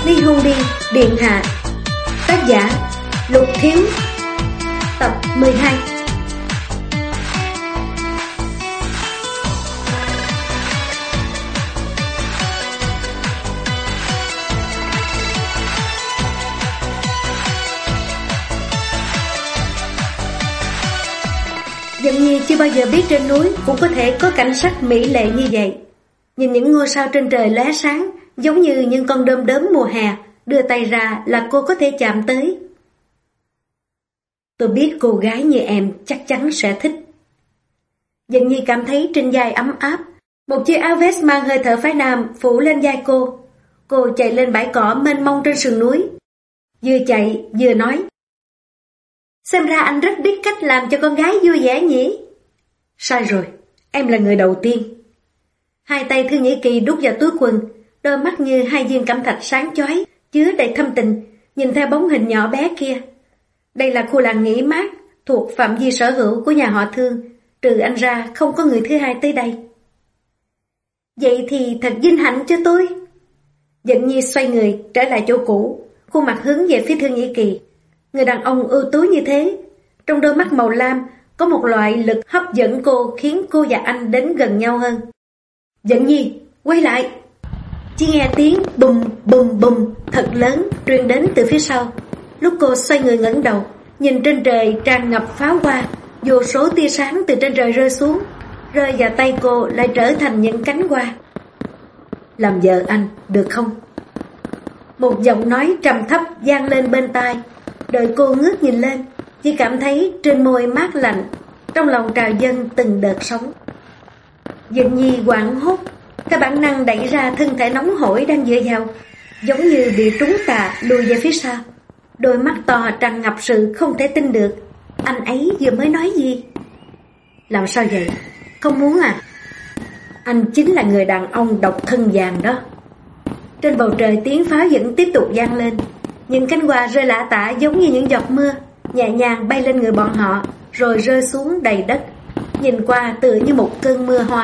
Ly hôn đi, điện hạ. Tác giả Lục Thiếu. Tập 12. Dận Nhi chưa bao giờ biết trên núi cũng có thể có cảnh sắc mỹ lệ như vậy. Nhìn những ngôi sao trên trời lóe sáng, giống như những con đom đóm mùa hè, đưa tay ra là cô có thể chạm tới. Tôi biết cô gái như em chắc chắn sẽ thích. Dận Nhi cảm thấy trên vai ấm áp, một chiếc áo vest mang hơi thở phái nam phủ lên vai cô. Cô chạy lên bãi cỏ mênh mông trên sườn núi, vừa chạy vừa nói: xem ra anh rất biết cách làm cho con gái vui vẻ nhỉ? Sai rồi, em là người đầu tiên. Hai tay Thư Nhĩ Kỳ đút vào túi quần, đôi mắt như hai viên cẩm thạch sáng chói, chứa đầy thâm tình, nhìn theo bóng hình nhỏ bé kia. Đây là khu làng nghỉ mát, thuộc phạm vi sở hữu của nhà họ Thương, trừ anh ra không có người thứ hai tới đây. Vậy thì thật vinh hạnh cho tôi. Dận Nhi xoay người trở lại chỗ cũ, khuôn mặt hướng về phía Thư Nhĩ Kỳ. Người đàn ông ưu tú như thế, trong đôi mắt màu lam có một loại lực hấp dẫn cô, khiến cô và anh đến gần nhau hơn. Dận Nhi, quay lại! Chỉ nghe tiếng bùm bùm bùm thật lớn truyền đến từ phía sau. Lúc cô xoay người ngẩng đầu, nhìn trên trời tràn ngập pháo hoa, vô số tia sáng từ trên trời rơi xuống, rơi vào tay cô lại trở thành những cánh hoa. Làm vợ anh, được không? Một giọng nói trầm thấp vang lên bên tai. Đợi cô ngước nhìn lên, chỉ cảm thấy trên môi mát lạnh, trong lòng trào dâng từng đợt sóng. Dận Nhi hoảng hốt, theo bản năng đẩy ra thân thể nóng hổi đang dựa vào, giống như bị trúng tà lùi về phía sau. Đôi mắt to tràn ngập sự không thể tin được. Anh ấy vừa mới nói gì? Làm sao vậy? Không muốn à? Anh chính là người đàn ông độc thân vàng đó. Trên bầu trời tiếng pháo vẫn tiếp tục vang lên. Những cánh hoa rơi lả tả giống như những giọt mưa, nhẹ nhàng bay lên người bọn họ, rồi rơi xuống đầy đất, nhìn qua tựa như một cơn mưa hoa.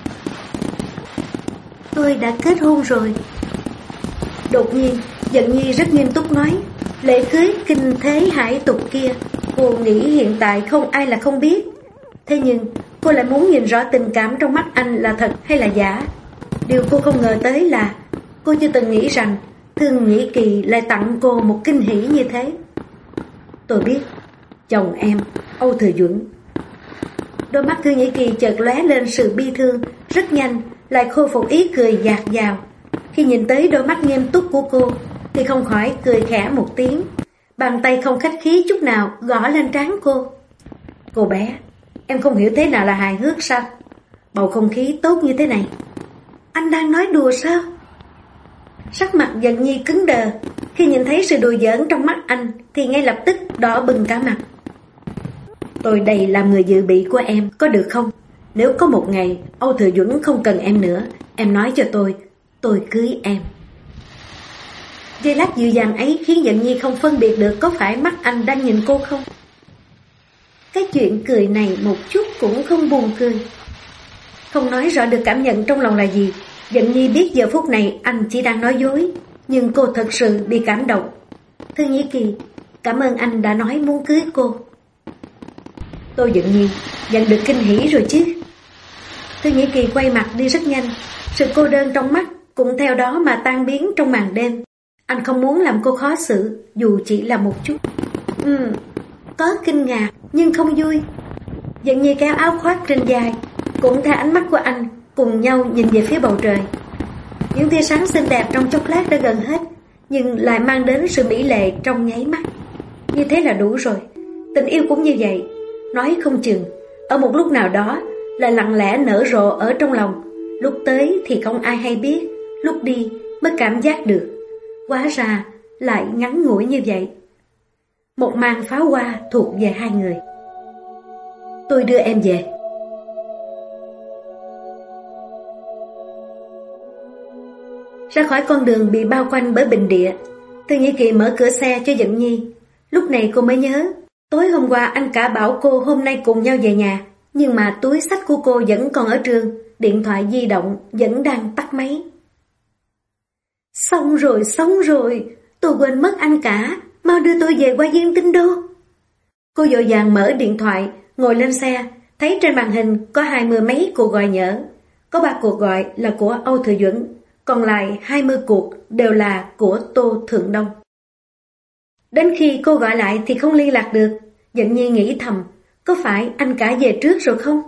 Tôi đã kết hôn rồi. Đột nhiên, Dận Nhi rất nghiêm túc nói, lễ cưới kinh thế hải tục kia, cô nghĩ hiện tại không ai là không biết. Thế nhưng, cô lại muốn nhìn rõ tình cảm trong mắt anh là thật hay là giả. Điều cô không ngờ tới là cô chưa từng nghĩ rằng Thương Nhĩ Kỳ lại tặng cô một kinh hỉ như thế. Tôi biết, chồng em, Âu Thừa Duẩn. Đôi mắt Thư Nhĩ Kỳ chợt lóe lên sự bi thương, rất nhanh lại khôi phục ý cười dạt dào. Khi nhìn tới đôi mắt nghiêm túc của cô thì không khỏi cười khẽ một tiếng. Bàn tay không khách khí chút nào gõ lên trán cô. Cô bé, em không hiểu thế nào là hài hước sao? Bầu không khí tốt như thế này. Anh đang nói đùa sao? Sắc mặt Dận Nhi cứng đờ. Khi nhìn thấy sự đùa giỡn trong mắt anh thì ngay lập tức đỏ bừng cả mặt. Tôi đây làm người dự bị của em, có được không? Nếu có một ngày Âu Thừa Duẩn không cần em nữa, em nói cho tôi cưới em. Giây lát dịu dàng ấy khiến Dận Nhi không phân biệt được có phải mắt anh đang nhìn cô không. Cái chuyện cười này một chút cũng không buồn cười. Không nói rõ được cảm nhận trong lòng là gì, Dận Nhi biết giờ phút này anh chỉ đang nói dối, nhưng cô thật sự bị cảm động. Thư Nhĩ Kỳ, cảm ơn anh đã nói muốn cưới cô. Tôi Dận Nhi nhận được kinh hỉ rồi chứ. Thư Nhĩ Kỳ quay mặt đi rất nhanh, sự cô đơn trong mắt cũng theo đó mà tan biến trong màn đêm. Anh không muốn làm cô khó xử, dù chỉ là một chút. Có kinh ngạc nhưng không vui. Dận Nhi kéo áo khoác trên vai, cũng theo ánh mắt của anh, cùng nhau nhìn về phía bầu trời. Những tia sáng xinh đẹp trong chốc lát đã gần hết, nhưng lại mang đến sự mỹ lệ trong nháy mắt. Như thế là đủ rồi. Tình yêu cũng như vậy, nói không chừng ở một lúc nào đó lại lặng lẽ nở rộ ở trong lòng. Lúc tới thì không ai hay biết, lúc đi mới cảm giác được. Hóa ra lại ngắn ngủi như vậy. Một màn pháo hoa thuộc về hai người. Tôi đưa em về. Ra khỏi con đường bị bao quanh bởi bình địa, Thư Nhĩ Kỳ mở cửa xe cho Dận Nhi. Lúc này cô mới nhớ, tối hôm qua anh cả bảo cô hôm nay cùng nhau về nhà, nhưng mà túi xách của cô vẫn còn ở trường, điện thoại di động vẫn đang tắt máy. Xong rồi, tôi quên mất anh cả, mau đưa tôi về qua Viên Tinh Đô. Cô vội vàng mở điện thoại, ngồi lên xe, thấy trên màn hình có 20 mấy cuộc gọi nhỡ. Có 3 cuộc gọi là của Âu Thừa Duẩn, còn lại 20 cuộc đều là của Tô Thượng Đông. Đến khi cô gọi lại thì không liên lạc được, Dận Nhi nghĩ thầm, có phải anh cả về trước rồi không?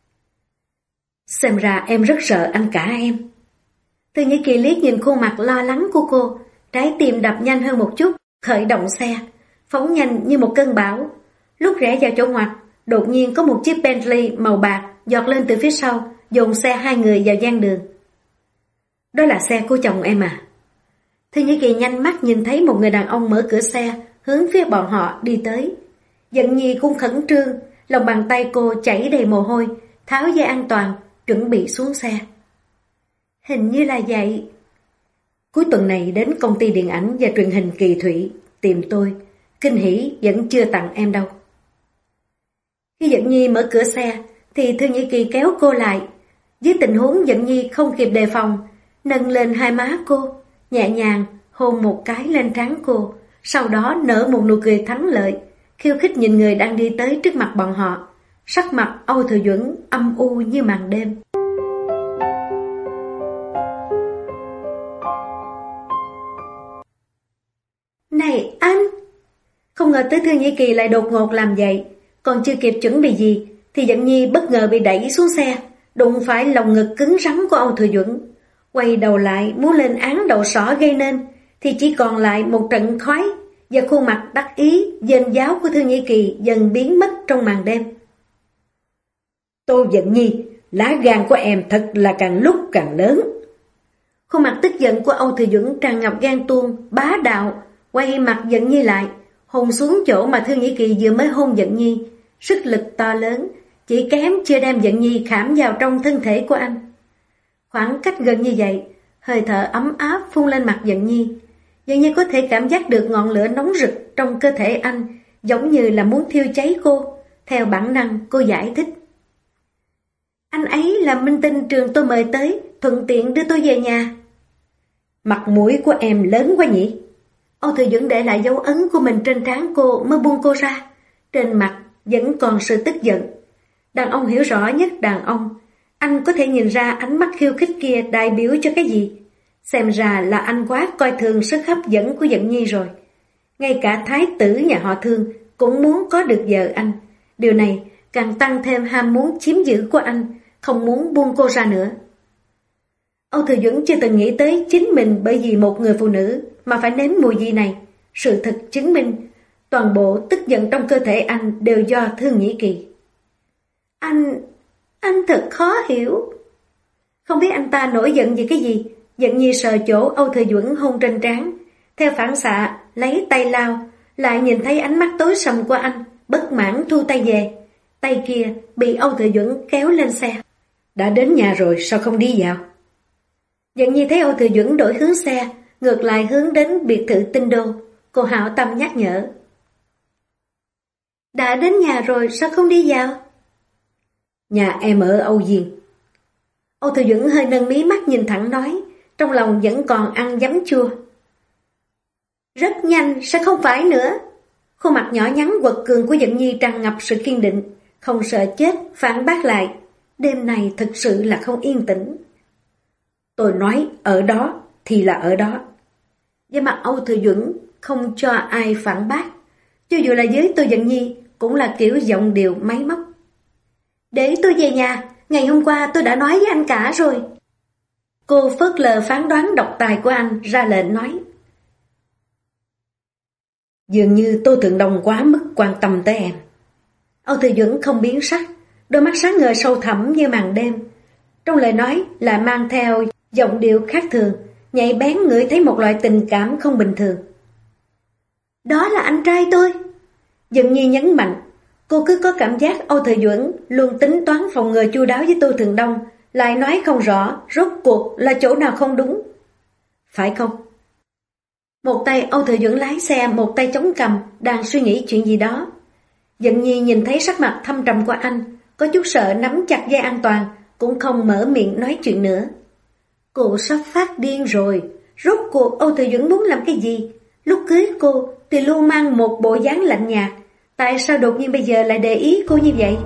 Xem ra em rất sợ anh cả em. Thư Nhĩ Kỳ liếc nhìn khuôn mặt lo lắng của cô, trái tim đập nhanh hơn một chút, khởi động xe, phóng nhanh như một cơn bão. Lúc rẽ vào chỗ ngoặt, đột nhiên có một chiếc Bentley màu bạc giọt lên từ phía sau, dồn xe 2 người vào gian đường. Đó là xe của chồng em à? Thư Nhĩ Kỳ nhanh mắt nhìn thấy một người đàn ông mở cửa xe, hướng phía bọn họ đi tới. Dận Nhi cũng khẩn trương, lòng bàn tay cô chảy đầy mồ hôi, tháo dây an toàn, chuẩn bị xuống xe. Hình như là vậy. Cuối tuần này đến công ty điện ảnh và truyền hình Kỳ Thụy tìm tôi, kinh hỉ vẫn chưa tặng em đâu. Khi Dận Nhi mở cửa xe thì Thư Nhĩ Kỳ kéo cô lại. Dưới tình huống Dận Nhi không kịp đề phòng, nâng lên hai má cô, nhẹ nhàng hôn một cái lên trán cô, sau đó nở một nụ cười thắng lợi, khiêu khích nhìn người đang đi tới trước mặt bọn họ. Sắc mặt Âu Thừa Duẩn âm u như màn đêm. Này anh! Không ngờ tới Thư Nhĩ Kỳ lại đột ngột làm vậy. Còn chưa kịp chuẩn bị gì thì Dận Nhi bất ngờ bị đẩy xuống xe, đụng phải lồng ngực cứng rắn của Âu Thừa Duẩn. Quay đầu lại muốn lên án đậu sỏ gây nên thì chỉ còn lại một trận khói, và khuôn mặt đắc ý dên dáo của Thư Nhĩ Kỳ dần biến mất trong màn đêm. Tô Dận Nhi, lá gan của em thật là càng lúc càng lớn. Khuôn mặt tức giận của Âu Thừa Duẩn tràn ngập ghen tuông, bá đạo, quay mặt Dận Nhi lại, hôn xuống chỗ mà Thư Nhĩ Kỳ vừa mới hôn Dận Nhi. Sức lực to lớn, chỉ kém chưa đem Dận Nhi khảm vào trong thân thể của anh. Khoảng cách gần như vậy, hơi thở ấm áp phun lên mặt Dận Nhi. Dận Nhi có thể cảm giác được ngọn lửa nóng rực trong cơ thể anh, giống như là muốn thiêu cháy cô. Theo bản năng cô giải thích. Anh ấy là minh tinh trường tôi mời tới, thuận tiện đưa tôi về nhà. Mặt mũi của em lớn quá nhỉ? Âu Thừa Duẩn để lại dấu ấn của mình trên trán cô mới buông cô ra. Trên mặt vẫn còn sự tức giận. Đàn ông hiểu rõ nhất đàn ông. Anh có thể nhìn ra ánh mắt khiêu khích kia đại biểu cho cái gì. Xem ra là anh quá coi thường sức hấp dẫn của Dận Nhi rồi. Ngay cả thái tử nhà họ Thương cũng muốn có được vợ anh. Điều này càng tăng thêm ham muốn chiếm giữ của anh, không muốn buông cô ra nữa. Âu Thừa Duẩn chưa từng nghĩ tới chính mình bởi vì một người phụ nữ mà phải nếm mùi vị này. Sự thật chứng minh, toàn bộ tức giận trong cơ thể anh đều do Thư Nhĩ Kỳ. Anh thật khó hiểu. Không biết anh ta nổi giận vì cái gì. Dận Nhi sờ chỗ Âu Thừa Duẩn hôn trên trán, theo phản xạ lấy tay lau, lại nhìn thấy ánh mắt tối sầm của anh, bất mãn thu tay về. Tay kia bị Âu Thừa Duẩn kéo lên xe. Đã đến nhà rồi sao không đi vào? Dận Nhi thấy Âu Thừa Duẩn đổi hướng xe, ngược lại hướng đến biệt thự Tinh Đô. Cô hảo tâm nhắc nhở. Đã đến nhà rồi sao không đi vào? Nhà em ở Âu Diên. Âu Thừa Duẩn hơi nâng mí mắt nhìn thẳng nói, trong lòng vẫn còn ăn giấm chua. Rất nhanh, sẽ không phải nữa. Khuôn mặt nhỏ nhắn quật cường của Dận Nhi tràn ngập sự kiên định, không sợ chết, phản bác lại. Đêm này thực sự là không yên tĩnh. Tôi nói ở đó thì là ở đó. Với mặt Âu Thừa Duẩn không cho ai phản bác, cho dù là với Tô Dận Nhi cũng là kiểu giọng điệu máy móc. Để tôi về nhà, ngày hôm qua tôi đã nói với anh cả rồi. Cô phớt lờ phán đoán độc tài của anh, ra lệnh nói. Dường như Tô Thượng Đông quá mức quan tâm tới em. Âu Thừa Duẩn không biến sắc, đôi mắt sáng ngời sâu thẳm như màn đêm. Trong lời nói là mang theo giọng điệu khác thường, nhạy bén ngửi thấy một loại tình cảm không bình thường. Đó là anh trai tôi. Dận Nhi nhấn mạnh, cô cứ có cảm giác Âu Thừa Duẩn luôn tính toán phòng ngừa chu đáo với Tô Thượng Đông, lại nói không rõ rốt cuộc là chỗ nào không đúng. Phải không? Một tay Âu Thừa Duẩn lái xe, một tay chống cằm, đang suy nghĩ chuyện gì đó. Dận Nhi nhìn thấy sắc mặt thâm trầm của anh, có chút sợ nắm chặt dây an toàn, cũng không mở miệng nói chuyện nữa. Cô sắp phát điên rồi, Rốt cuộc Âu Thừa Duẩn muốn làm cái gì? Lúc cưới cô thì luôn mang một bộ dáng lạnh nhạt, tại sao đột nhiên bây giờ lại để ý cô như vậy?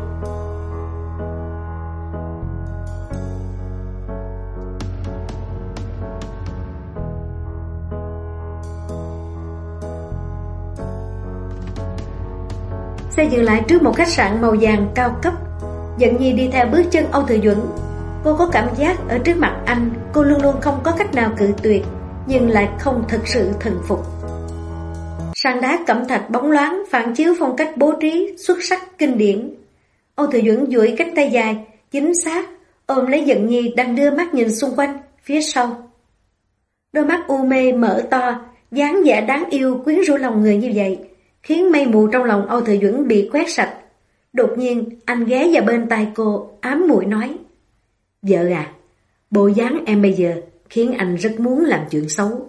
Xe dừng lại trước một khách sạn màu vàng cao cấp. Dận Nhi đi theo bước chân Âu Thừa Duẩn. Cô có cảm giác ở trước mặt anh, cô luôn luôn không có cách nào cự tuyệt, nhưng lại không thực sự thần phục. Sàn đá cẩm thạch bóng loáng phản chiếu phong cách bố trí xuất sắc kinh điển. Âu Thừa Duẩn duỗi cánh tay dài, chính xác ôm lấy Dận Nhi đang đưa mắt nhìn xung quanh phía sau. Đôi mắt u mê mở to, dáng vẻ đáng yêu quyến rũ lòng người như vậy, khiến mây mù trong lòng Âu Thừa Duẩn bị quét sạch. Đột nhiên anh ghé vào bên tai cô, ám muội nói: "Vợ à, bộ dáng em bây giờ khiến anh rất muốn làm chuyện xấu."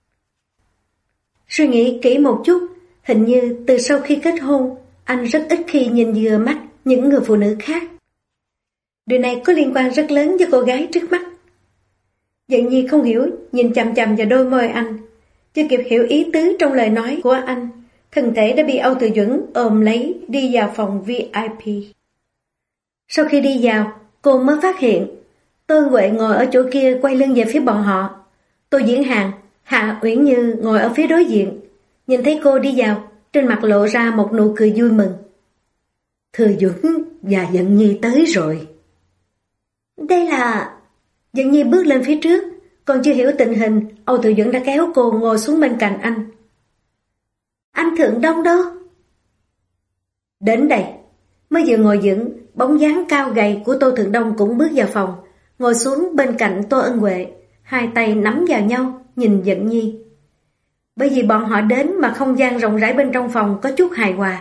Suy nghĩ kỹ một chút, hình như từ sau khi kết hôn, anh rất ít khi nhìn vừa mắt những người phụ nữ khác. Điều này có liên quan rất lớn với cô gái trước mắt. Dận Nhi không hiểu, nhìn chằm chằm vào đôi môi anh, chưa kịp hiểu ý tứ trong lời nói của anh, thân thể đã bị Âu Thừa Duẩn ôm lấy đi vào phòng VIP. Sau khi đi vào, cô mới phát hiện Tôn Huệ ngồi ở chỗ kia quay lưng về phía bọn họ. Tô Diễn Hàn, Hạ Uyển Như ngồi ở phía đối diện. Nhìn thấy cô đi vào, trên mặt lộ ra một nụ cười vui mừng. Thừa Duẩn và Dận Nhi tới rồi. Đây là... Dận Nhi bước lên phía trước, còn chưa hiểu tình hình, Âu Thừa Duẩn đã kéo cô ngồi xuống bên cạnh anh. Anh Thượng Đông đâu? Đến đây. Mới vừa ngồi vững, bóng dáng cao gầy của Tô Thượng Đông cũng bước vào phòng, ngồi xuống bên cạnh Tô Ân Huệ, hai tay nắm vào nhau, nhìn Dận Nhi. Bởi vì bọn họ đến mà không gian rộng rãi bên trong phòng có chút hài hòa.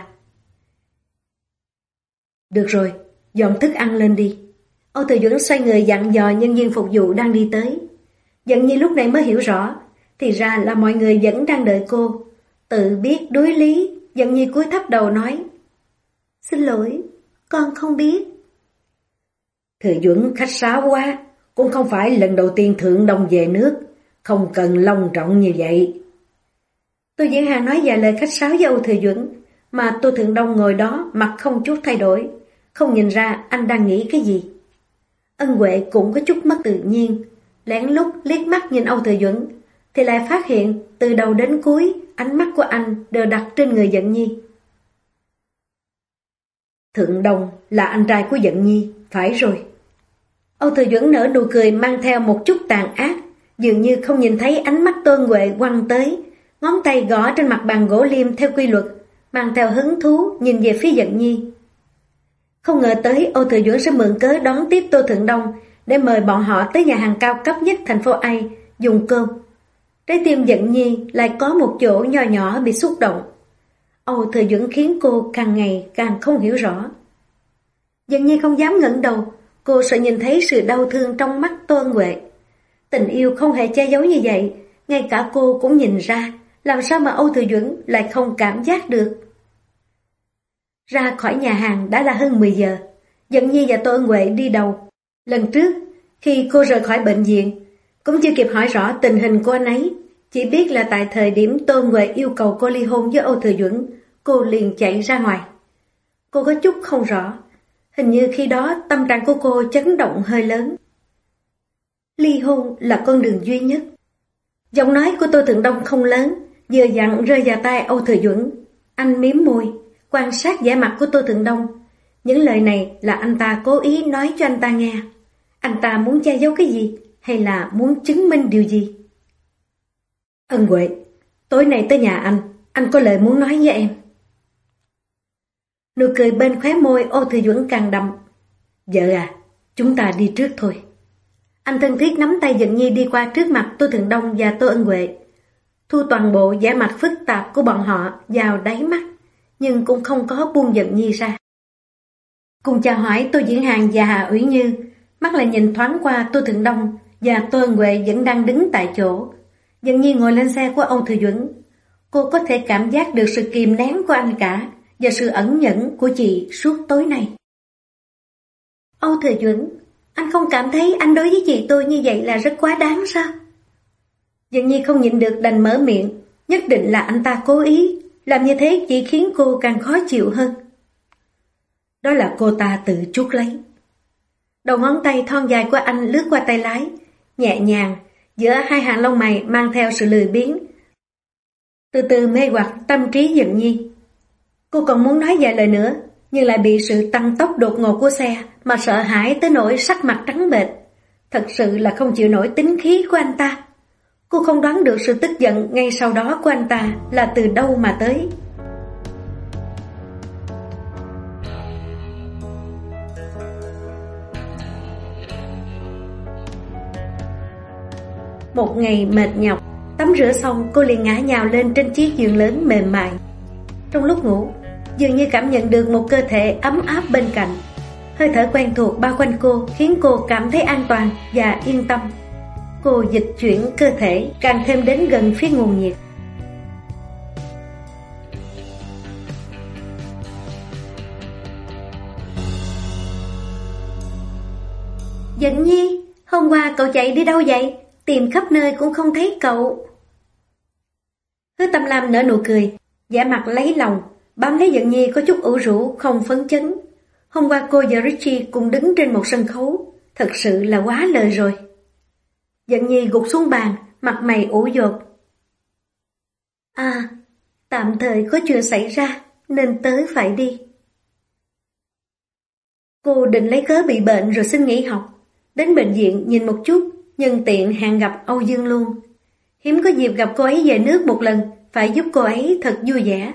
Được rồi, dọn thức ăn lên đi. Âu Thừa Duẩn xoay người dặn dò nhân viên phục vụ đang đi tới. Dận Nhi lúc này mới hiểu rõ, thì ra là mọi người vẫn đang đợi cô. Tự biết đối lý, Dận Nhi cúi thấp đầu nói: Xin lỗi, con không biết. Thừa Duẩn khách sáo quá, cũng không phải lần đầu tiên Thượng Đông về nước, không cần long trọng như vậy. Tô Diễn Hà nói vài lời khách sáo với Âu Thừa Duẩn, mà Tô Thượng Đông ngồi đó mặt không chút thay đổi, không nhìn ra anh đang nghĩ cái gì. Ân Huệ cũng có chút mất tự nhiên, lén lút liếc mắt nhìn Âu Thừa Duẩn, thì lại phát hiện từ đầu đến cuối ánh mắt của anh đều đặt trên người Dận Nhi. Thượng Đông là anh trai của Dận Nhi, phải rồi. Âu Thừa Duẩn nở nụ cười mang theo một chút tàn ác, dường như không nhìn thấy ánh mắt Tôn Huệ quăng tới, ngón tay gõ trên mặt bàn gỗ liêm theo quy luật, mang theo hứng thú nhìn về phía Dận Nhi. Không ngờ tới Âu Thừa Duẩn sẽ mượn cớ đón tiếp Tô Thượng Đông để mời bọn họ tới nhà hàng cao cấp nhất thành phố A dùng cơm. Trái tim Dận Nhi lại có một chỗ nho nhỏ bị xúc động. Âu Thừa Duẩn khiến cô càng ngày càng không hiểu rõ. Dận Nhi không dám ngẩng đầu, cô sợ nhìn thấy sự đau thương trong mắt Tô Ân Huệ. Tình yêu không hề che giấu như vậy, ngay cả cô cũng nhìn ra, làm sao mà Âu Thừa Duẩn lại không cảm giác được. Ra khỏi nhà hàng đã là hơn 10 giờ, Dận Nhi và Tô Ân Huệ đi đầu. Lần trước, khi cô rời khỏi bệnh viện, cũng chưa kịp hỏi rõ tình hình của anh ấy, chỉ biết là tại thời điểm Tô Ân Huệ yêu cầu cô ly hôn với Âu Thừa Duẩn, cô liền chạy ra ngoài. Cô có chút không rõ, hình như khi đó tâm trạng của cô chấn động hơi lớn. Ly hôn là con đường duy nhất. Giọng nói của Tô Thượng Đông không lớn, vừa dặn rơi vào tai Âu Thừa Duẩn. Anh mím môi, quan sát vẻ mặt của Tô Thượng Đông. Những lời này là anh ta cố ý nói cho anh ta nghe. Anh ta muốn che giấu cái gì, hay là muốn chứng minh điều gì? Ân Huệ, tối nay tới nhà anh có lời muốn nói với em. Nụ cười bên khóe môi Âu Thừa Duẩn càng đậm. Vợ à, chúng ta đi trước thôi. Anh thân thiết nắm tay Dận Nhi đi qua trước mặt Tô Thượng Đông và Tô Ân Huệ, thu toàn bộ vẻ mặt phức tạp của bọn họ vào đáy mắt, nhưng cũng không có buông Dận Nhi ra. Cùng chào hỏi Tô Diễn Hàn và Hạ Uyển Như, mắt lại nhìn thoáng qua Tô Thượng Đông và Tô Ân Huệ vẫn đang đứng tại chỗ. Dận Nhi ngồi lên xe của Âu Thừa Duẩn. Cô có thể cảm giác được sự kìm nén của anh cả và sự ẩn nhẫn của chị suốt tối nay. Âu Thừa Duẩn, anh không cảm thấy anh đối với chị tôi như vậy là rất quá đáng sao? Dường như không nhịn được đành mở miệng, nhất định là anh ta cố ý, làm như thế chỉ khiến cô càng khó chịu hơn. Đó là cô ta tự chuốc lấy. Đầu ngón tay thon dài của anh lướt qua tay lái, nhẹ nhàng, giữa hai hàng lông mày mang theo sự lười biếng, từ từ mê hoặc tâm trí Dận Nhi. Cô còn muốn nói vài lời nữa, nhưng lại bị sự tăng tốc đột ngột của xe mà sợ hãi tới nỗi sắc mặt trắng bệch. Thật sự là không chịu nổi tính khí của anh ta. Cô không đoán được sự tức giận ngay sau đó của anh ta là từ đâu mà tới. Một ngày mệt nhọc, tắm rửa xong cô liền ngã nhào lên trên chiếc giường lớn mềm mại. Trong lúc ngủ, dường như cảm nhận được một cơ thể ấm áp bên cạnh. Hơi thở quen thuộc bao quanh cô khiến cô cảm thấy an toàn và yên tâm. Cô dịch chuyển cơ thể càng thêm đến gần phía nguồn nhiệt. Dận Nhi, hôm qua cậu chạy đi đâu vậy? Tìm khắp nơi cũng không thấy cậu. Hứa Tâm Lam nở nụ cười, vẻ mặt lấy lòng, bám lấy Dận Nhi có chút ủ rũ không phấn chấn. Hôm qua cô và Richie cùng đứng trên một sân khấu, thật sự là quá lời rồi. Dận Nhi gục xuống bàn, mặt mày ủ dột. À, tạm thời có chuyện xảy ra nên tớ phải đi. Cô định lấy cớ bị bệnh rồi xin nghỉ học, đến bệnh viện nhìn một chút, nhân tiện hẹn gặp Âu Dương luôn. Hiếm có dịp gặp cô ấy về nước một lần, phải giúp cô ấy thật vui vẻ.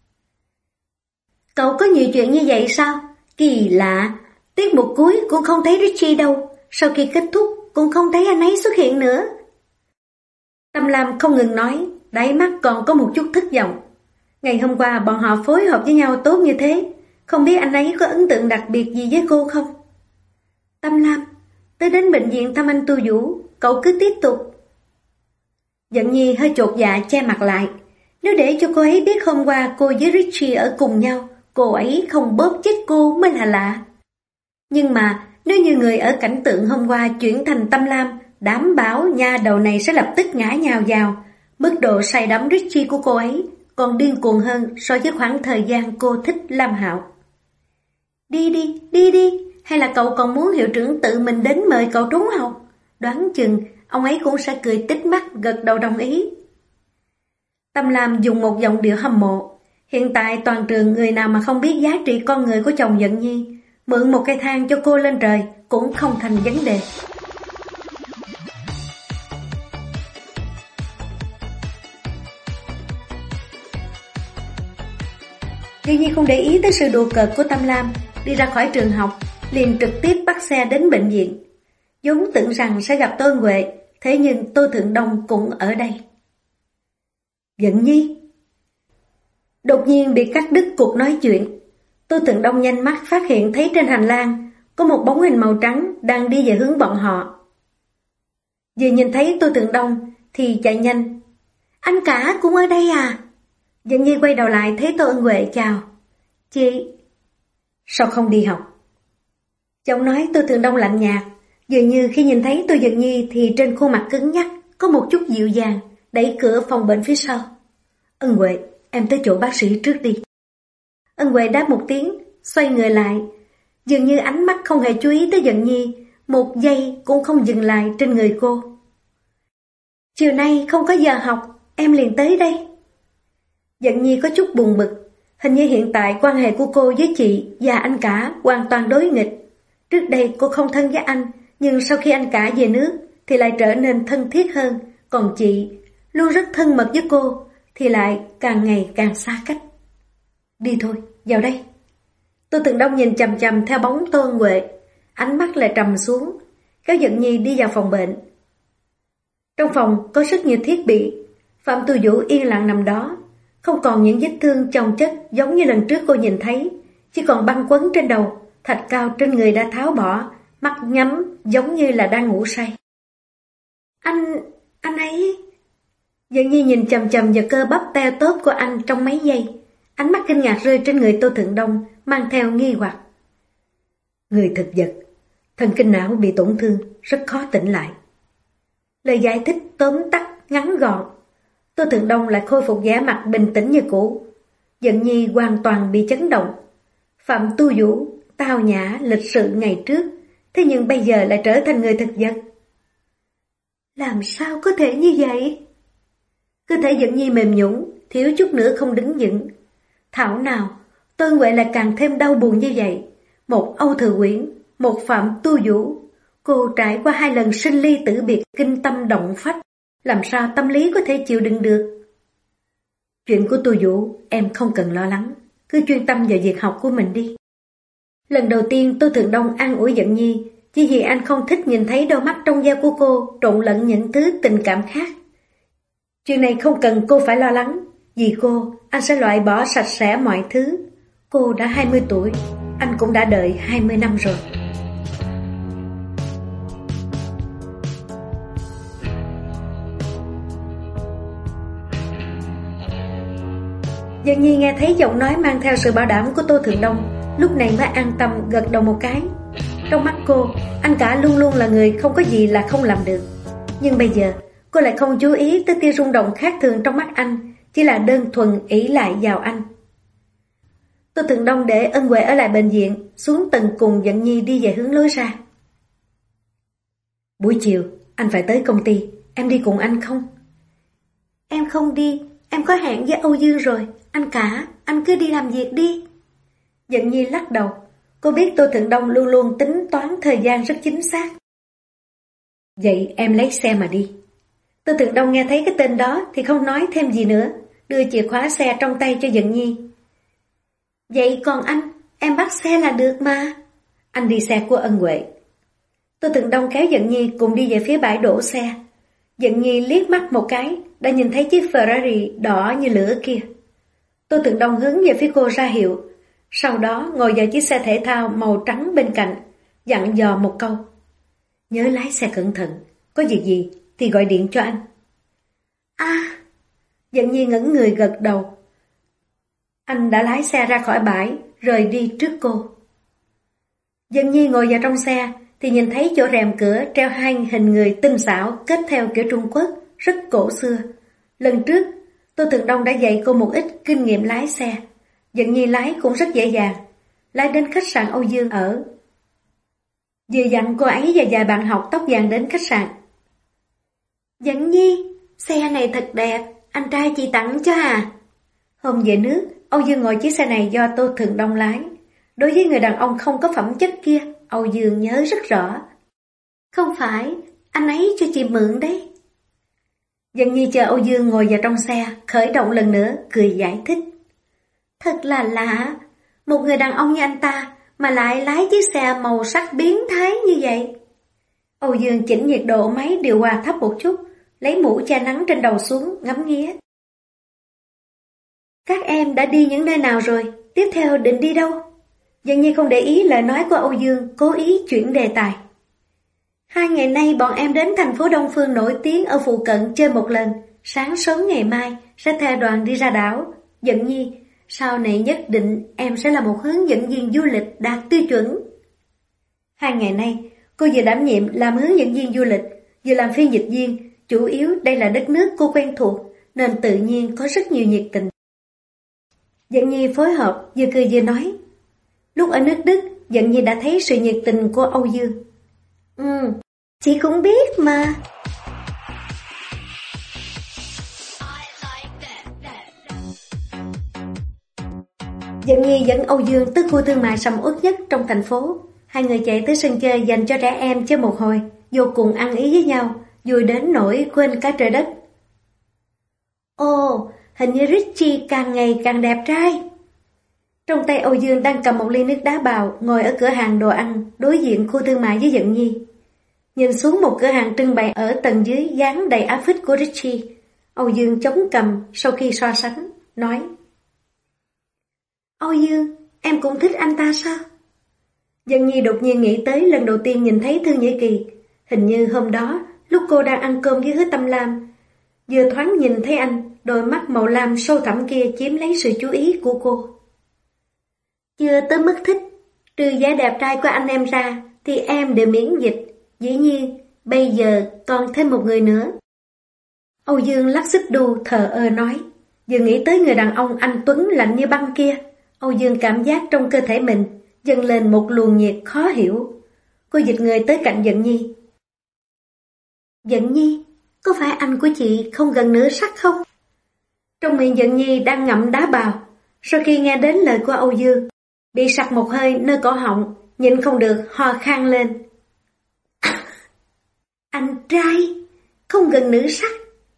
Cậu có nhiều chuyện như vậy sao? Kỳ lạ, tiết mục cuối cũng không thấy Richie đâu, sau khi kết thúc cũng không thấy anh ấy xuất hiện nữa. Tâm Lam không ngừng nói, đáy mắt còn có một chút thất vọng. Ngày hôm qua bọn họ phối hợp với nhau tốt như thế, không biết anh ấy có ấn tượng đặc biệt gì với cô không? Tâm Lam, tới đến bệnh viện thăm anh Tu Vũ, cậu cứ tiếp tục. Dận Nhi hơi chột dạ che mặt lại. Nếu để cho cô ấy biết hôm qua cô với Richie ở cùng nhau, cô ấy không bóp chết cô mới là lạ. Nhưng mà nếu như người ở cảnh tượng hôm qua chuyển thành Tâm Lam, đảm bảo nha đầu này sẽ lập tức ngã nhào vào. Mức độ say đắm Richie của cô ấy còn điên cuồng hơn so với khoảng thời gian cô thích Lam Hạo. Đi đi, hay là cậu còn muốn hiệu trưởng tự mình đến mời cậu trốn học? Đoán chừng ông ấy cũng sẽ cười tít mắt gật đầu đồng ý. Tâm Lam dùng một giọng điệu hâm mộ. Hiện tại toàn trường người nào mà không biết giá trị con người của chồng Dận Nhi, mượn một cây thang cho cô lên trời cũng không thành vấn đề. Dường Nhi không để ý tới sự đùa cợt của Tâm Lam, đi ra khỏi trường học, liền trực tiếp bắt xe đến bệnh viện. Vốn tưởng rằng sẽ gặp Tô Ân Huệ, thế nhưng Tô Thượng Đông cũng ở đây. Dận Nhi. Đột nhiên bị cắt đứt cuộc nói chuyện. Tô Thượng Đông nhanh mắt phát hiện thấy trên hành lang có một bóng hình màu trắng đang đi về hướng bọn họ. Vừa nhìn thấy Tô Thượng Đông thì chạy nhanh. Anh cả cũng ở đây à? Dận Nhi quay đầu lại thấy Tô Ân Huệ chào. Chị... Sao không đi học? Giọng nói Tô Thượng Đông lạnh nhạt, dường như khi nhìn thấy Tô Dận Nhi thì trên khuôn mặt cứng nhắc có một chút dịu dàng, đẩy cửa phòng bệnh phía sau. Ân Huệ, em tới chỗ bác sĩ trước đi. Ân Huệ đáp một tiếng, xoay người lại, dường như ánh mắt không hề chú ý tới Dận Nhi, một giây cũng không dừng lại trên người cô. Chiều nay không có giờ học, em liền tới đây. Dận Nhi có chút buồn bực, hình như hiện tại quan hệ của cô với chị và anh cả hoàn toàn đối nghịch. Trước đây cô không thân với anh, nhưng sau khi anh cả về nước thì lại trở nên thân thiết hơn, còn chị luôn rất thân mật với cô thì lại càng ngày càng xa cách. Đi thôi, vào đây. Tô Thượng Đông nhìn chằm chằm theo bóng Tô Ân Huệ, ánh mắt lại trầm xuống, kéo Dận Nhi đi vào phòng bệnh. Trong phòng có rất nhiều thiết bị, Phạm Tu Vũ yên lặng nằm đó, không còn những vết thương chồng chất giống như lần trước cô nhìn thấy, chỉ còn băng quấn trên đầu, thạch cao trên người đã tháo bỏ, mắt nhắm giống như là đang ngủ say. Anh ấy... Dận Nhi nhìn chằm chằm vào cơ bắp teo tóp của anh trong mấy giây, ánh mắt kinh ngạc rơi trên người Tô Thượng Đông, mang theo nghi hoặc. Người thực vật, thần kinh não bị tổn thương, rất khó tỉnh lại. Lời giải thích tóm tắt ngắn gọn. Tô Thượng Đông lại khôi phục vẻ mặt bình tĩnh như cũ. Dận Nhi hoàn toàn bị chấn động. Phạm Tu Vũ, tao nhã, lịch sự ngày trước, thế nhưng bây giờ lại trở thành người thực vật. Làm sao có thể như vậy? Cơ thể Dận Nhi mềm nhũn, thiếu chút nữa không đứng vững. Thảo nào, Tôn Huệ lại càng thêm đau buồn như vậy. Một Âu Thừa Quyển, một Phạm Tu Vũ. Cô trải qua 2 lần sinh ly tử biệt kinh tâm động phách, làm sao tâm lý có thể chịu đựng được? Chuyện của Tu Vũ em không cần lo lắng, cứ chuyên tâm vào việc học của mình đi. Lần đầu tiên Tô Thượng Đông an ủi Dận Nhi, chỉ vì anh không thích nhìn thấy đôi mắt trong veo của cô trộn lẫn những thứ tình cảm khác. Chuyện này không cần cô phải lo lắng, vì cô, anh sẽ loại bỏ sạch sẽ mọi thứ. Cô đã 20 tuổi, anh cũng đã đợi 20 năm rồi. Dận Nhi nghe thấy giọng nói mang theo sự bảo đảm của Tô Thượng Đông, lúc này mới an tâm gật đầu một cái. Trong mắt cô, anh cả luôn luôn là người không có gì là không làm được. Nhưng bây giờ, cô lại không chú ý tới tia rung động khác thường trong mắt anh, chỉ là đơn thuần ỷ lại vào anh. Tô Thượng Đông để Ân Huệ ở lại bệnh viện, xuống tầng cùng Dận Nhi đi về hướng lối ra. Buổi chiều, anh phải tới công ty, em đi cùng anh không? Em không đi, em có hẹn với Âu Dương rồi, anh cả, anh cứ đi làm việc đi. Dận Nhi lắc đầu, cô biết Tô Thượng Đông luôn luôn tính toán thời gian rất chính xác. Vậy em lấy xe mà đi. Tô Thượng Đông nghe thấy cái tên đó thì không nói thêm gì nữa, đưa chìa khóa xe trong tay cho Dận Nhi. Vậy còn anh, em bắt xe là được mà. Anh đi xe của Ân Huệ. Tô Thượng Đông kéo Dận Nhi cùng đi về phía bãi đổ xe. Dận Nhi liếc mắt một cái, đã nhìn thấy chiếc Ferrari đỏ như lửa kia. Tô Thượng Đông hướng về phía cô ra hiệu, sau đó ngồi vào chiếc xe thể thao màu trắng bên cạnh, dặn dò một câu. Nhớ lái xe cẩn thận, có việc gì thì gọi điện cho anh. Dận Nhi ngẩn người gật đầu. Anh đã lái xe ra khỏi bãi, rời đi trước cô. Dận Nhi ngồi vào trong xe, thì nhìn thấy chỗ rèm cửa treo 2 hình người tinh xảo kết theo kiểu Trung Quốc, rất cổ xưa. Lần trước, Tô Thượng Đông đã dạy cô một ít kinh nghiệm lái xe. Dận Nhi lái cũng rất dễ dàng, lái đến khách sạn Âu Dương ở. Vừa dặn cô ấy và vài bạn học tóc vàng đến khách sạn. Dận Nhi, xe này thật đẹp, anh trai chị tặng cho à? Hôm về nước, Âu Dương ngồi chiếc xe này do Tô Thượng Đông lái. Đối với người đàn ông không có phẩm chất kia, Âu Dương nhớ rất rõ. Không phải, anh ấy cho chị mượn đấy. Dận Nhi chờ Âu Dương ngồi vào trong xe, khởi động lần nữa, cười giải thích. Thật là lạ, một người đàn ông như anh ta mà lại lái chiếc xe màu sắc biến thái như vậy. Âu Dương chỉnh nhiệt độ máy điều hòa thấp một chút, lấy mũ che nắng trên đầu xuống, ngắm nghía. Các em đã đi những nơi nào rồi? Tiếp theo định đi đâu? Dận Nhi không để ý lời nói của Âu Dương, cố ý chuyển đề tài. 2 ngày nay bọn em đến thành phố Đông Phương nổi tiếng ở phụ cận chơi một lần, sáng sớm ngày mai sẽ theo đoàn đi ra đảo. Dận Nhi, sau này nhất định em sẽ là một hướng dẫn viên du lịch đạt tiêu chuẩn. 2 ngày nay, cô vừa đảm nhiệm làm hướng dẫn viên du lịch, vừa làm phiên dịch viên, chủ yếu đây là đất nước cô quen thuộc, nên tự nhiên có rất nhiều nhiệt tình. Dận Nhi phối hợp, vừa cười vừa nói. Lúc ở nước Đức, Dận Nhi đã thấy sự nhiệt tình của Âu Dương. Chị cũng biết mà. Dận Nhi dẫn Âu Dương tới khu thương mại sầm uất nhất trong thành phố. 2 người chạy tới sân chơi dành cho trẻ em chơi một hồi, vô cùng ăn ý với nhau, vui đến nỗi quên cả trời đất. Ồ, hình như Richie càng ngày càng đẹp trai. Trong tay Âu Dương đang cầm một ly nước đá bào, ngồi ở cửa hàng đồ ăn, đối diện khu thương mại với Dận Nhi. Nhìn xuống một cửa hàng trưng bày ở tầng dưới dáng đầy áp phích của Richie, Âu Dương chống cằm sau khi so sánh, nói. Âu Dương, em cũng thích anh ta sao? Dận Nhi đột nhiên nghĩ tới lần đầu tiên nhìn thấy Thương Nhĩ Kỳ. Hình như hôm đó, lúc cô đang ăn cơm với Hứa Tâm Lam, vừa thoáng nhìn thấy anh, đôi mắt màu lam sâu thẳm kia chiếm lấy sự chú ý của cô. Chưa tới mức thích, trừ vẻ đẹp trai của anh em ra, thì em đều miễn dịch. Dĩ nhiên, bây giờ còn thêm một người nữa. Âu Dương lắc xích đu thờ ơ nói. Vừa nghĩ tới người đàn ông anh Tuấn lạnh như băng kia, Âu Dương cảm giác trong cơ thể mình dâng lên một luồng nhiệt khó hiểu. Cô dịch người tới cạnh Dận Nhi. Dận Nhi, có phải anh của chị không gần nửa sắc không? Trong miệng Dận Nhi đang ngậm đá bào, sau khi nghe đến lời của Âu Dương, bị sặc một hơi nơi cổ họng, nhịn không được ho khan lên. Anh trai, không gần nửa sắc.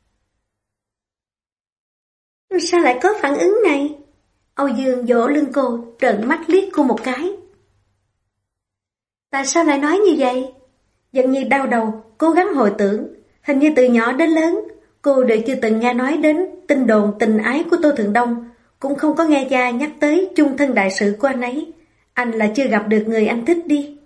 Sao lại có phản ứng này? Âu Dương vỗ lưng cô, trợn mắt liếc cô một cái. Tại sao lại nói như vậy? Dận Nhi đau đầu, cố gắng hồi tưởng. Hình như từ nhỏ đến lớn, cô đều chưa từng nghe nói đến tin đồn tình ái của Tô Thượng Đông, cũng không có nghe cha nhắc tới chung thân đại sự của anh ấy. Anh là chưa gặp được người anh thích đi.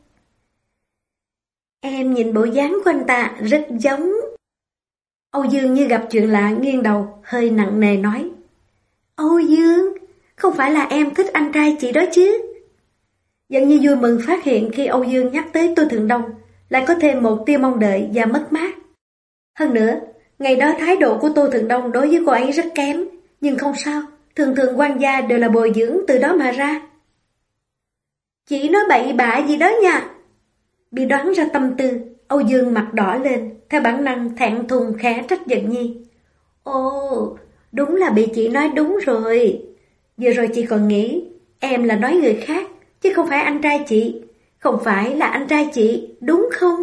Em nhìn bộ dáng của anh ta rất giống. Âu Dương như gặp chuyện lạ nghiêng đầu, hơi nặng nề nói. Âu Dương, không phải là em thích anh trai chị đó chứ? Dận Nhi vui mừng phát hiện khi Âu Dương nhắc tới Tô Thượng Đông, lại có thêm một tia mong đợi và mất mát. Hơn nữa, ngày đó thái độ của Tô Thượng Đông đối với cô ấy rất kém, nhưng không sao, thường thường quan gia đều là bồi dưỡng từ đó mà ra. Chị nói bậy bạ gì đó nha. Bị đoán ra tâm tư, Âu Dương mặt đỏ lên, theo bản năng thẹn thùng khẽ trách Dận Nhi. Ồ, đúng là bị chị nói đúng rồi. Vừa rồi chị còn nghĩ em là nói người khác, chứ không phải anh trai chị. Không phải là anh trai chị, đúng không?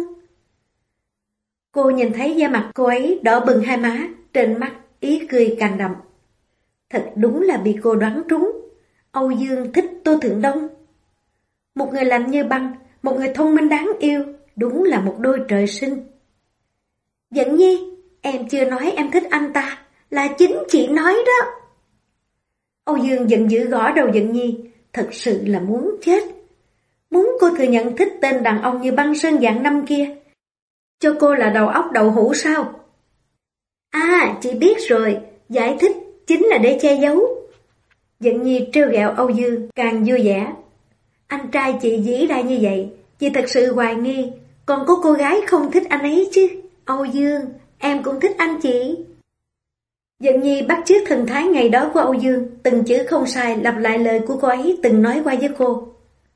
Cô nhìn thấy da mặt cô ấy đỏ bừng hai má, trên mắt ý cười càng đậm. Thật đúng là bị cô đoán trúng. Âu Dương thích Tô Thượng Đông. Một người lạnh như băng, một người thông minh đáng yêu, đúng là một đôi trời sinh. Dận Nhi, em chưa nói em thích anh ta, là chính chị nói đó. Âu Dương giận dữ gõ đầu Dận Nhi, thật sự là muốn chết. Muốn cô thừa nhận thích tên đàn ông như băng sơn dạng năm kia, cho cô là đầu óc đậu hũ sao? À, chị biết rồi, giải thích chính là để che giấu. Dận Nhi trêu ghẹo Âu Dương càng vui vẻ. Anh trai chị vĩ đại như vậy, chị thật sự hoài nghi, còn có cô gái không thích anh ấy chứ? Âu Dương, em cũng thích anh chị. Dận Nhi bắt chước thần thái ngày đó của Âu Dương, từng chữ không sai lặp lại lời của cô ấy từng nói qua với cô.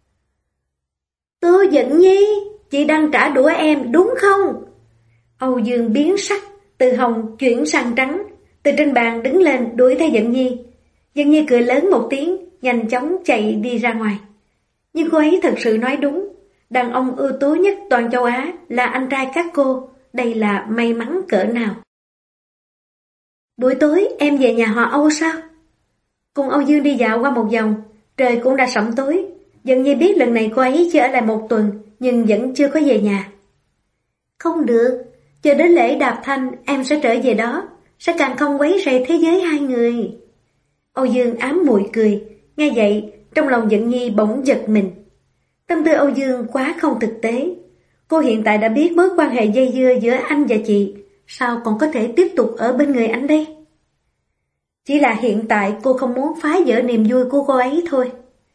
Tô Dận Nhi, chị đang trả đũa em đúng không? Âu Dương biến sắc, từ hồng chuyển sang trắng, từ trên bàn đứng lên đuổi theo Dận Nhi. Dận Nhi cười lớn một tiếng, nhanh chóng chạy đi ra ngoài. Nhưng cô ấy thật sự nói đúng, đàn ông ưu tú nhất toàn châu Á là anh trai các cô, đây là may mắn cỡ nào. Buổi tối em về nhà họ Âu sao? Cùng Âu Dương đi dạo qua một vòng, trời cũng đã sẩm tối. Dận Nhi biết lần này cô ấy chỉ ở lại một tuần, nhưng vẫn chưa có về nhà. Không được, chờ đến lễ đạp thanh em sẽ trở về đó, sẽ càng không quấy rầy thế giới hai người. Âu Dương ám muội cười, nghe vậy trong lòng Dận Nhi bỗng giật mình. Tâm tư Âu Dương quá không thực tế. Cô hiện tại đã biết mối quan hệ dây dưa giữa anh và chị, sao còn có thể tiếp tục ở bên người anh đây? Chỉ là hiện tại cô không muốn phá vỡ niềm vui của cô ấy thôi.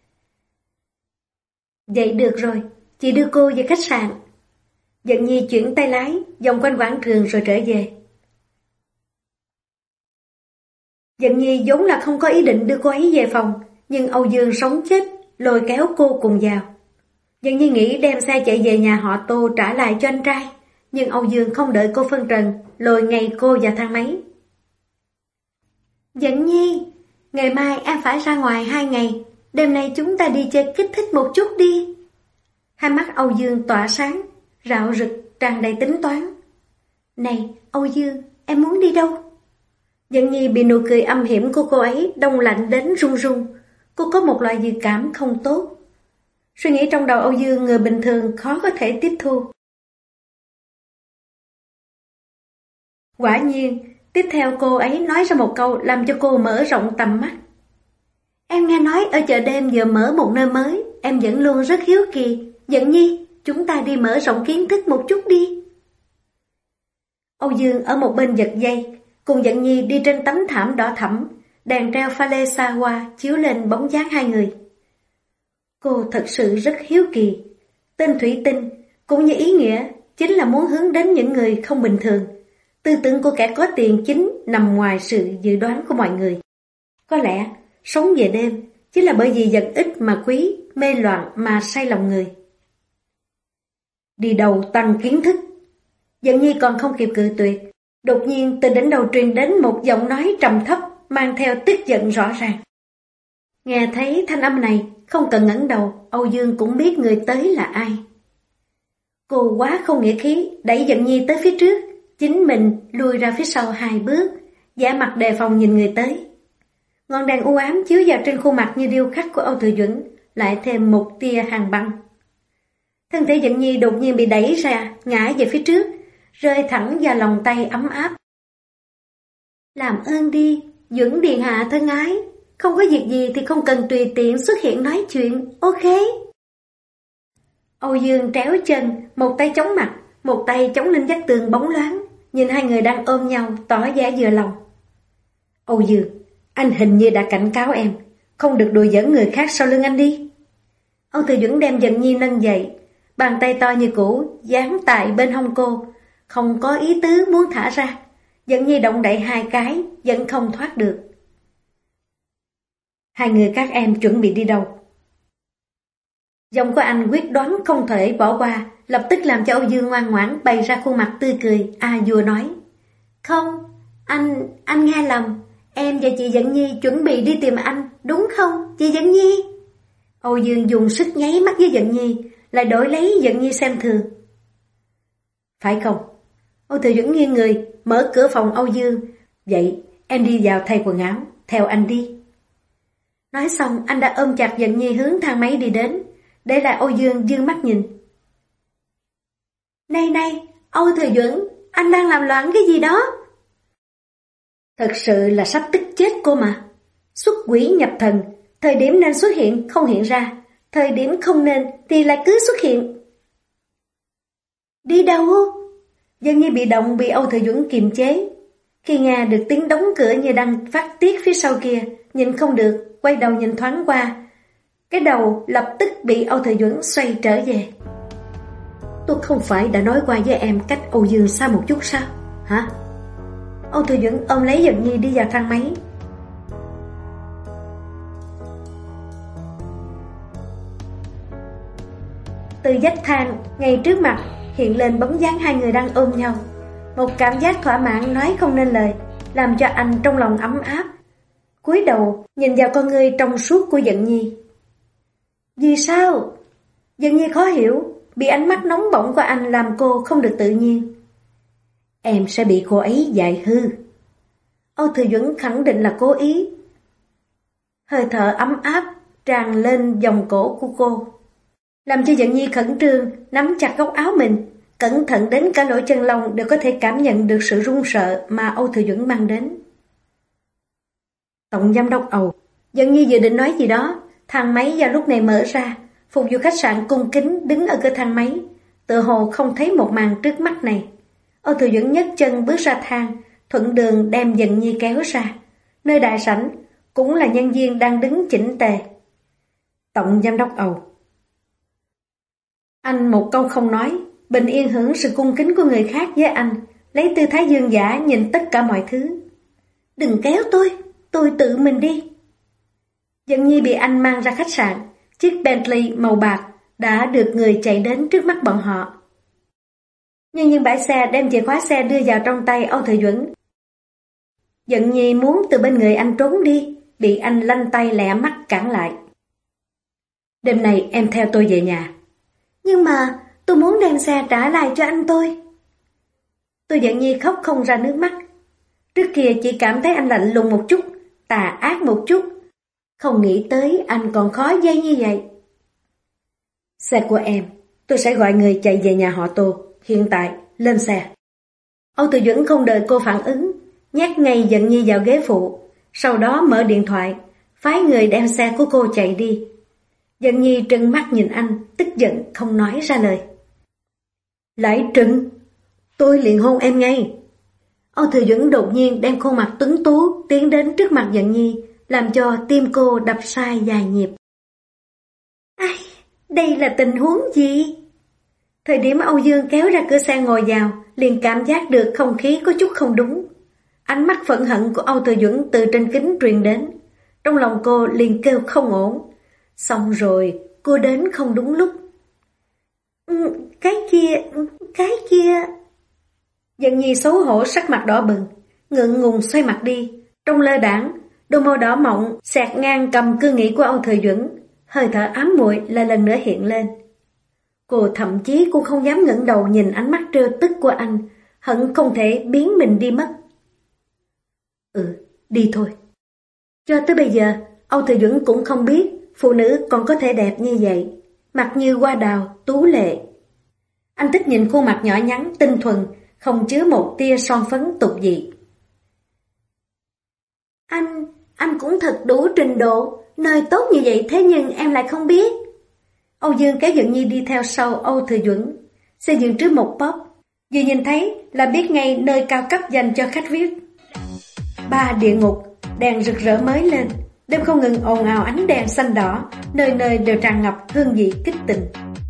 Vậy được rồi, chị đưa cô về khách sạn. Dận Nhi chuyển tay lái, vòng quanh quảng trường rồi trở về. Dận Nhi vốn là không có ý định đưa cô ấy về phòng, nhưng Âu Dương sống chết, lôi kéo cô cùng vào. Dận Nhi nghĩ đem xe chạy về nhà họ Tô trả lại cho anh trai, nhưng Âu Dương không đợi cô phân trần, lôi ngay cô vào thang máy. Dận Nhi, ngày mai em phải ra ngoài 2 ngày, đêm nay chúng ta đi chơi kích thích một chút đi. Hai mắt Âu Dương tỏa sáng, rạo rực, tràn đầy tính toán. Này, Âu Dương, em muốn đi đâu? Dận Nhi bị nụ cười âm hiểm của cô ấy đông lạnh đến run run. Cô có một loại dự cảm không tốt. Suy nghĩ trong đầu Âu Dương người bình thường khó có thể tiếp thu. Quả nhiên, tiếp theo cô ấy nói ra một câu làm cho cô mở rộng tầm mắt. Em nghe nói ở chợ đêm vừa mở một nơi mới, em vẫn luôn rất hiếu kỳ. Dận Nhi, chúng ta đi mở rộng kiến thức một chút đi. Âu Dương ở một bên giật dây, cùng Dận Nhi đi trên tấm thảm đỏ thẫm, đèn treo pha lê xa hoa chiếu lên bóng dáng hai người. Cô thật sự rất hiếu kỳ. Tên thủy tinh cũng như ý nghĩa chính là muốn hướng đến những người không bình thường. Tư tưởng của kẻ có tiền chính nằm ngoài sự dự đoán của mọi người. Có lẽ sống về đêm chính là bởi vì vật ít mà quý, mê loạn mà say lòng người. Đi đầu tăng kiến thức. Dận Nhi còn không kịp cự tuyệt, đột nhiên từ đỉnh đầu truyền đến một giọng nói trầm thấp mang theo tức giận rõ ràng. Nghe thấy thanh âm này, không cần ngẩng đầu, Âu Dương cũng biết người tới là ai. Cô quá không nghĩa khí, đẩy Dận Nhi tới phía trước, chính mình lùi ra phía sau 2 bước, giả mặt đề phòng nhìn người tới. Ngọn đèn u ám chiếu vào trên khuôn mặt như điêu khắc của Âu Thừa Duẩn, lại thêm một tia hàn băng. Thân thể Dận Nhi đột nhiên bị đẩy ra, ngã về phía trước, rơi thẳng vào lòng tay ấm áp. Làm ơn đi, Duẩn điện hạ thân ái, không có việc gì thì không cần tùy tiện xuất hiện nói chuyện, ok? Âu Dương tréo chân, một tay chống mặt, một tay chống lên vách tường bóng loáng, nhìn hai người đang ôm nhau, tỏ vẻ vừa lòng. Âu Dương, anh hình như đã cảnh cáo em, không được đùa giỡn người khác sau lưng anh đi. Âu Thừa Duẩn đem Dận Nhi nâng dậy, bàn tay to như cũ, dán tại bên hông cô, không có ý tứ muốn thả ra. Dận Nhi động đậy 2 cái, vẫn không thoát được. Hai người các em chuẩn bị đi đâu? Giọng của anh quyết đoán không thể bỏ qua, lập tức làm cho Âu Dương ngoan ngoãn bày ra khuôn mặt tươi cười, vua nói. Không, anh nghe lầm, em và chị Dận Nhi chuẩn bị đi tìm anh, đúng không, chị Dận Nhi? Âu Dương dùng sức nháy mắt với Dận Nhi, lại đổi lấy Dận Nhi xem thường. Phải không? Âu Thừa Duẩn nghiêng người, mở cửa phòng Âu Dương. Vậy, em đi vào thay quần áo, theo anh đi. Nói xong, anh đã ôm chặt Dận Nhi hướng thang máy đi đến, để lại Âu Dương dương mắt nhìn. Này, Âu Thừa Duẩn, anh đang làm loạn cái gì đó? Thật sự là sắp tức chết cô mà. Xuất quỷ nhập thần, thời điểm nên xuất hiện không hiện ra, thời điểm không nên thì lại cứ xuất hiện. Đi đâu? Dận Nhi bị động bị Âu Thừa Duẩn kiềm chế. Khi nghe được tiếng đóng cửa như đang phát tiết phía sau kia, nhìn không được, quay đầu nhìn thoáng qua. Cái đầu lập tức bị Âu Thừa Duẩn xoay trở về. Tôi không phải đã nói qua với em cách Âu Dương xa một chút sao? Hả? Âu Thừa Duẩn ôm lấy Dận Nhi đi vào thang máy. Từ vách thang, ngay trước mặt, hiện lên bóng dáng hai người đang ôm nhau. Một cảm giác thỏa mãn nói không nên lời, làm cho anh trong lòng ấm áp. Cúi đầu, nhìn vào con ngươi trong suốt của Dận Nhi. Vì sao? Dận Nhi khó hiểu, bị ánh mắt nóng bỏng của anh làm cô không được tự nhiên. Em sẽ bị cô ấy dạy hư. Âu Thừa Duẩn khẳng định là cố ý. Hơi thở ấm áp tràn lên vòng cổ của cô, làm cho Dận Nhi khẩn trương, nắm chặt góc áo mình, cẩn thận đến cả lỗ chân lông đều có thể cảm nhận được sự run sợ mà Âu Thừa Duẩn mang đến. Tổng giám đốc Âu. Dận Nhi vừa định nói gì đó, thang máy vào lúc này mở ra, phục vụ khách sạn cung kính đứng ở cửa thang máy, tựa hồ không thấy một màn trước mắt này. Âu Thừa Duẩn nhấc chân bước ra thang, thuận đường đem Dận Nhi kéo ra. Nơi đại sảnh cũng là nhân viên đang đứng chỉnh tề. Tổng giám đốc Âu. Anh một câu không nói, bình yên hưởng sự cung kính của người khác với anh, lấy tư thái dương giả nhìn tất cả mọi thứ. Đừng kéo tôi tự mình đi. Dận Nhi bị anh mang ra khách sạn, chiếc Bentley màu bạc đã được người chạy đến trước mắt bọn họ. Nhân viên bãi xe đem chìa khóa xe đưa vào trong tay Âu Thừa Duẩn. Dận Nhi muốn từ bên người anh trốn đi, bị anh lanh tay lẹ mắt cản lại. Đêm nay em theo tôi về nhà. Nhưng mà tôi muốn đem xe trả lại cho anh tôi. Tôi Dận Nhi khóc không ra nước mắt. Trước kia chỉ cảm thấy anh lạnh lùng một chút, tà ác một chút, không nghĩ tới anh còn khó dây như vậy. Xe của em, tôi sẽ gọi người chạy về nhà họ Tô. Hiện tại, lên xe. Âu Thừa Duẩn không đợi cô phản ứng, nhét ngay Dận Nhi vào ghế phụ, sau đó mở điện thoại, phái người đem xe của cô chạy đi. Dận Nhi trừng mắt nhìn anh, tức giận không nói ra lời. Lại trừng, tôi liền hôn em ngay. Âu Thừa Duẩn đột nhiên đem khuôn mặt tuấn tú tiến đến trước mặt Dận Nhi, làm cho tim cô đập sai vài nhịp. Ai, đây là tình huống gì? Thời điểm Âu Dương kéo ra cửa xe ngồi vào, liền cảm giác được không khí có chút không đúng. Ánh mắt phẫn hận của Âu Thừa Duẩn từ trên kính truyền đến. Trong lòng cô liền kêu không ổn. Xong rồi, cô đến không đúng lúc. Cái kia... Dận Nhi xấu hổ sắc mặt đỏ bừng, ngượng ngùng xoay mặt đi. Trong lơ đãng, đôi môi đỏ mọng xẹt ngang cầm cư nghĩ của Âu Thừa Duẩn, hơi thở ám muội lại lần nữa hiện lên. Cô thậm chí cũng không dám ngẩng đầu nhìn ánh mắt trêu tức của anh, hận không thể biến mình đi mất. Đi thôi. Cho tới bây giờ, Âu Thừa Duẩn cũng không biết phụ nữ còn có thể đẹp như vậy, mặt như hoa đào, tú lệ. Anh thích nhìn khuôn mặt nhỏ nhắn, tinh thuần, không chứa một tia son phấn tục dị. Anh cũng thật đủ trình độ, nơi tốt như vậy thế nhưng em lại không biết. Âu Dương kéo Dận Nhi đi theo sau Âu Thừa Duẩn, xây dựng trước một pub. Vừa nhìn thấy là biết ngay nơi cao cấp dành cho khách VIP. Ba địa ngục, đèn rực rỡ mới lên, đêm không ngừng ồn ào ánh đèn xanh đỏ, nơi nơi đều tràn ngập hương vị kích tình.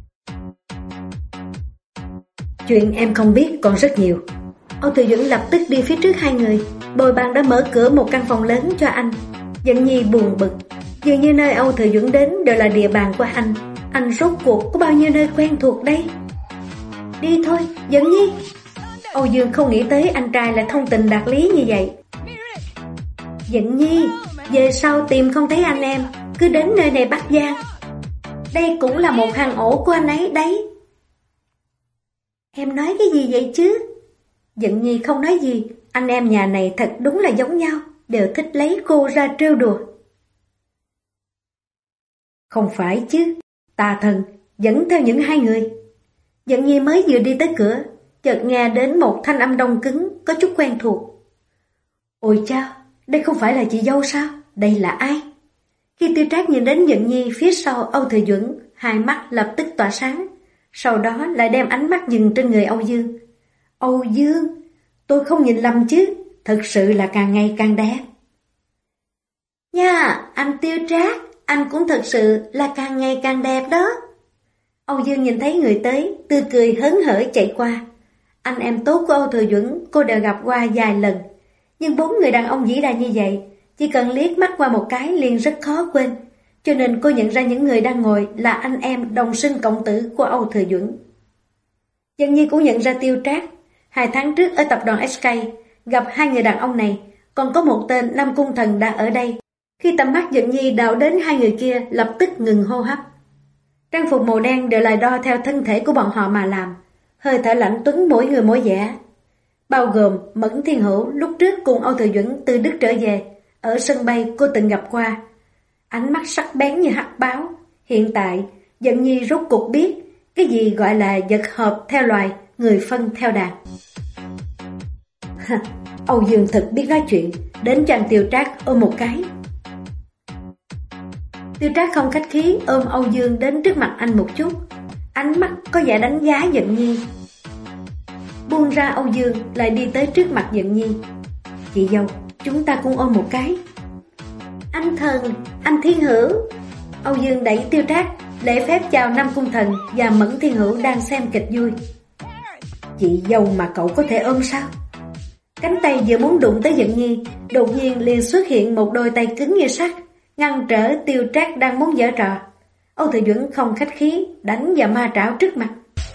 Chuyện em không biết còn rất nhiều. Âu Thừa Duẩn lập tức đi phía trước hai người. Bồi bàn đã mở cửa một căn phòng lớn cho anh. Dận Nhi buồn bực, dường như nơi Âu Thừa Duẩn đến đều là địa bàn của anh. Anh rốt cuộc có bao nhiêu nơi quen thuộc đây? Đi thôi, Dận Nhi. Âu Dương không nghĩ tới anh trai lại thông tình đạt lý như vậy. Dận Nhi, về sau tìm không thấy anh em, cứ đến nơi này bắt gian. Đây cũng là một hang ổ của anh ấy đấy. Em nói cái gì vậy chứ? Dận Nhi không nói gì, anh em nhà này thật đúng là giống nhau, đều thích lấy cô ra trêu đùa. Không phải chứ, tà thần dẫn theo những hai người. Dận Nhi mới vừa đi tới cửa, chợt nghe đến một thanh âm đông cứng, có chút quen thuộc. Ôi chao, đây không phải là chị dâu sao? Đây là ai? Khi Tiêu Trác nhìn đến Dận Nhi phía sau Âu Thừa Duẩn, hai mắt lập tức tỏa sáng, sau đó lại đem ánh mắt dừng trên người Âu Dương. Âu Dương, tôi không nhìn lầm chứ, thật sự là càng ngày càng đẹp. Nha, anh Tiêu Trác, anh cũng thật sự là càng ngày càng đẹp đó. Âu Dương nhìn thấy người tới, tươi cười hớn hở chạy qua. Anh em tốt của Âu Thừa Duẩn cô đều gặp qua vài lần, nhưng bốn người đàn ông vĩ đại như vậy, chỉ cần liếc mắt qua một cái liền rất khó quên, cho nên cô nhận ra những người đang ngồi là anh em đồng sinh cộng tử của Âu Thừa Duẩn. Dận Nhi cũng nhận ra Tiêu Trác. 2 tháng trước ở tập đoàn SK gặp hai người đàn ông này, còn có một tên Nam Cung Thần đã ở đây. Khi tầm mắt Dận Nhi đảo đến hai người kia, lập tức ngừng hô hấp. Trang phục màu đen đều là đo theo thân thể của bọn họ mà làm, hơi thở lãnh tuấn mỗi người mỗi vẻ. Bao gồm Mẫn Thiên Hữu lúc trước cùng Âu Thừa Duẩn từ Đức trở về, ở sân bay cô từng gặp qua. Ánh mắt sắc bén như hắc báo. Hiện tại, Dận Nhi rốt cuộc biết cái gì gọi là vật hợp theo loài, người phân theo đàn. Âu Dương thật biết nói chuyện, đến cho anh Tiêu Trác ôm một cái. Tiêu Trác không khách khí ôm Âu Dương đến trước mặt anh một chút, ánh mắt có vẻ đánh giá Dận Nhi. Buông ra Âu Dương lại đi tới trước mặt Dận Nhi. Chị dâu, chúng ta cũng ôm một cái. Anh Thần, anh Thiên Hữu. Âu Dương đẩy Tiêu Trác, lễ phép chào Nam Cung Thần và Mẫn Thiên Hữu đang xem kịch vui. Chị dâu mà cậu có thể ôm sao? Cánh tay vừa muốn đụng tới Dận Nhi, đột nhiên liền xuất hiện một đôi tay cứng như sắt, ngăn trở Tiêu Trác đang muốn giở trò. Âu Thừa Duẩn không khách khí đánh vào ma trảo trước mặt.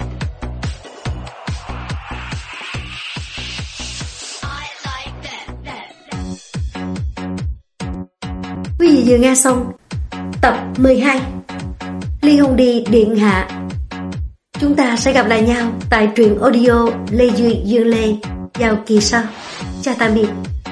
Quý vị vừa nghe xong tập 12 Ly Hôn Đi Điện Hạ. Chúng ta sẽ gặp lại nhau tại truyện audio Lê Duy Dương Lê vào kỳ sau. Chào tạm biệt.